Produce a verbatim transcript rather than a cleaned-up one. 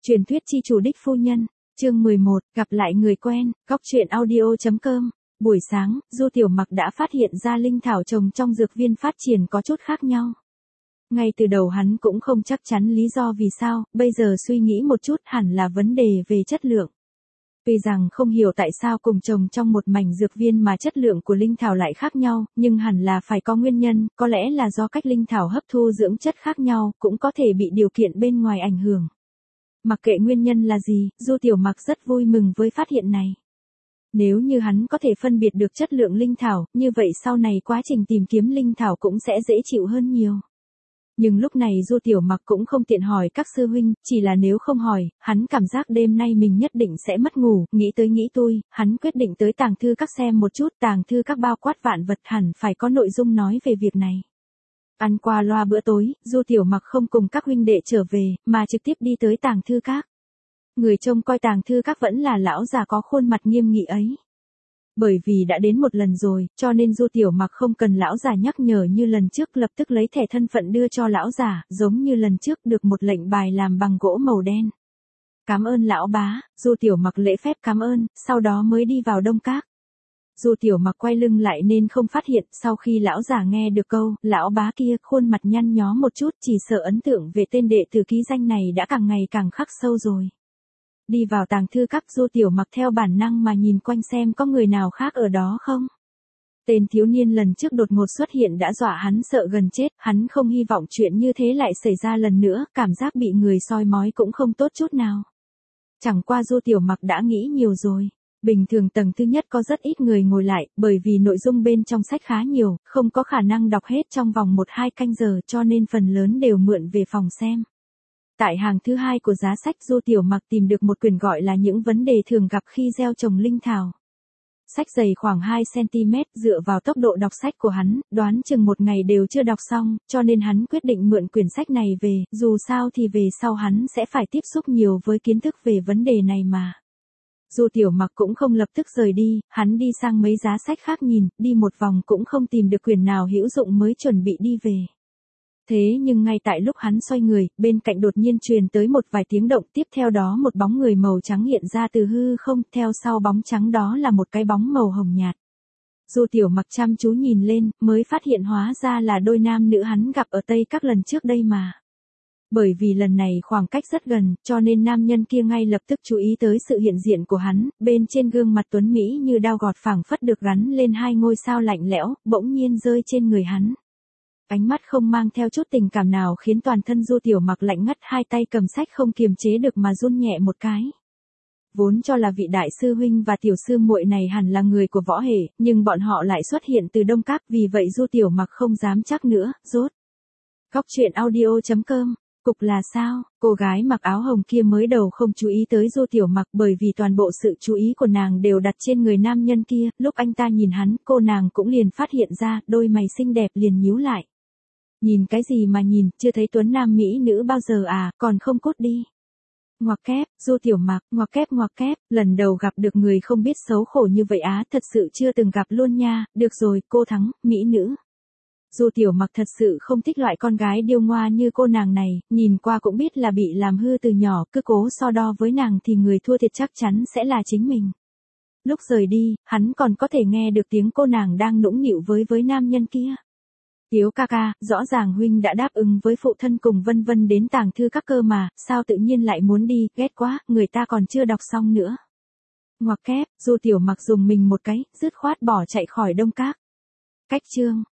Truyền thuyết chi chủ đích phu nhân, chương mười một, gặp lại người quen, góc truyện audio.com. Buổi sáng, Du Tiểu Mặc đã phát hiện ra linh thảo trồng trong dược viên phát triển có chút khác nhau. Ngay từ đầu hắn cũng không chắc chắn lý do vì sao, bây giờ suy nghĩ một chút hẳn là vấn đề về chất lượng. Tuy rằng không hiểu tại sao cùng trồng trong một mảnh dược viên mà chất lượng của linh thảo lại khác nhau, nhưng hẳn là phải có nguyên nhân, có lẽ là do cách linh thảo hấp thu dưỡng chất khác nhau, cũng có thể bị điều kiện bên ngoài ảnh hưởng. Mặc kệ nguyên nhân là gì, Du Tiểu Mặc rất vui mừng với phát hiện này. Nếu như hắn có thể phân biệt được chất lượng linh thảo, như vậy sau này quá trình tìm kiếm linh thảo cũng sẽ dễ chịu hơn nhiều. Nhưng lúc này Du Tiểu Mặc cũng không tiện hỏi các sư huynh, chỉ là nếu không hỏi, hắn cảm giác đêm nay mình nhất định sẽ mất ngủ, nghĩ tới nghĩ lui, hắn quyết định tới tàng thư các xem một chút, tàng thư các bao quát vạn vật hẳn phải có nội dung nói về việc này. Ăn qua loa bữa tối, Du Tiểu Mặc không cùng các huynh đệ trở về, mà trực tiếp đi tới tàng thư các. Người trông coi tàng thư các vẫn là lão già có khuôn mặt nghiêm nghị ấy. Bởi vì đã đến một lần rồi, cho nên Du Tiểu Mặc không cần lão già nhắc nhở như lần trước, lập tức lấy thẻ thân phận đưa cho lão già, giống như lần trước được một lệnh bài làm bằng gỗ màu đen. Cảm ơn lão bá, Du Tiểu Mặc lễ phép cảm ơn, sau đó mới đi vào đông các. Du Tiểu Mặc quay lưng lại nên không phát hiện, sau khi lão già nghe được câu, lão bá kia, khuôn mặt nhăn nhó một chút, chỉ sợ ấn tượng về tên đệ tử ký danh này đã càng ngày càng khắc sâu rồi. Đi vào tàng thư các, Du Tiểu Mặc theo bản năng mà nhìn quanh xem có người nào khác ở đó không. Tên thiếu niên lần trước đột ngột xuất hiện đã dọa hắn sợ gần chết, hắn không hy vọng chuyện như thế lại xảy ra lần nữa, cảm giác bị người soi mói cũng không tốt chút nào. Chẳng qua Du Tiểu Mặc đã nghĩ nhiều rồi. Bình thường tầng thứ nhất có rất ít người ngồi lại, bởi vì nội dung bên trong sách khá nhiều, không có khả năng đọc hết trong vòng một hai canh giờ, cho nên phần lớn đều mượn về phòng xem. Tại hàng thứ hai của giá sách, Du Tiểu Mặc tìm được một quyển gọi là những vấn đề thường gặp khi gieo trồng linh thảo. Sách dày khoảng hai xăng-ti-mét, dựa vào tốc độ đọc sách của hắn, đoán chừng một ngày đều chưa đọc xong, cho nên hắn quyết định mượn quyển sách này về, dù sao thì về sau hắn sẽ phải tiếp xúc nhiều với kiến thức về vấn đề này mà. Du Tiểu Mặc cũng không lập tức rời đi, hắn đi sang mấy giá sách khác nhìn, đi một vòng cũng không tìm được quyển nào hữu dụng mới chuẩn bị đi về. Thế nhưng ngay tại lúc hắn xoay người, bên cạnh đột nhiên truyền tới một vài tiếng động, tiếp theo đó một bóng người màu trắng hiện ra từ hư không, theo sau bóng trắng đó là một cái bóng màu hồng nhạt. Du Tiểu Mặc chăm chú nhìn lên, mới phát hiện hóa ra là đôi nam nữ hắn gặp ở Tây các lần trước đây mà. Bởi vì lần này khoảng cách rất gần, cho nên nam nhân kia ngay lập tức chú ý tới sự hiện diện của hắn, bên trên gương mặt tuấn Mỹ như đao gọt phảng phất được gắn lên hai ngôi sao lạnh lẽo, bỗng nhiên rơi trên người hắn. Ánh mắt không mang theo chút tình cảm nào khiến toàn thân Du Tiểu Mặc lạnh ngắt, hai tay cầm sách không kiềm chế được mà run nhẹ một cái. Vốn cho là vị đại sư huynh và tiểu sư muội này hẳn là người của võ hệ, nhưng bọn họ lại xuất hiện từ đông các, vì vậy Du Tiểu Mặc không dám chắc nữa, rốt. Góc truyện audio.com. Cục là sao, cô gái mặc áo hồng kia mới đầu không chú ý tới Du Tiểu Mặc, bởi vì toàn bộ sự chú ý của nàng đều đặt trên người nam nhân kia, lúc anh ta nhìn hắn, cô nàng cũng liền phát hiện ra, đôi mày xinh đẹp liền nhíu lại. Nhìn cái gì mà nhìn, chưa thấy tuấn nam mỹ nữ bao giờ à, còn không cút đi. Ngoặc kép, Du Tiểu Mặc, ngoặc kép ngoặc kép, lần đầu gặp được người không biết xấu khổ như vậy á, thật sự chưa từng gặp luôn nha, được rồi, cô thắng, mỹ nữ. Du Tiểu Mặc thật sự không thích loại con gái điêu ngoa như cô nàng này, nhìn qua cũng biết là bị làm hư từ nhỏ, cứ cố so đo với nàng thì người thua thiệt chắc chắn sẽ là chính mình. Lúc rời đi, hắn còn có thể nghe được tiếng cô nàng đang nũng nịu với với nam nhân kia. Tiếu ca ca, rõ ràng huynh đã đáp ứng với phụ thân cùng vân vân đến tàng thư các cơ mà, sao tự nhiên lại muốn đi, ghét quá, người ta còn chưa đọc xong nữa. Ngoặc kép, Du Tiểu Mặc dùng mình một cái, dứt khoát bỏ chạy khỏi đông các. Cách chương.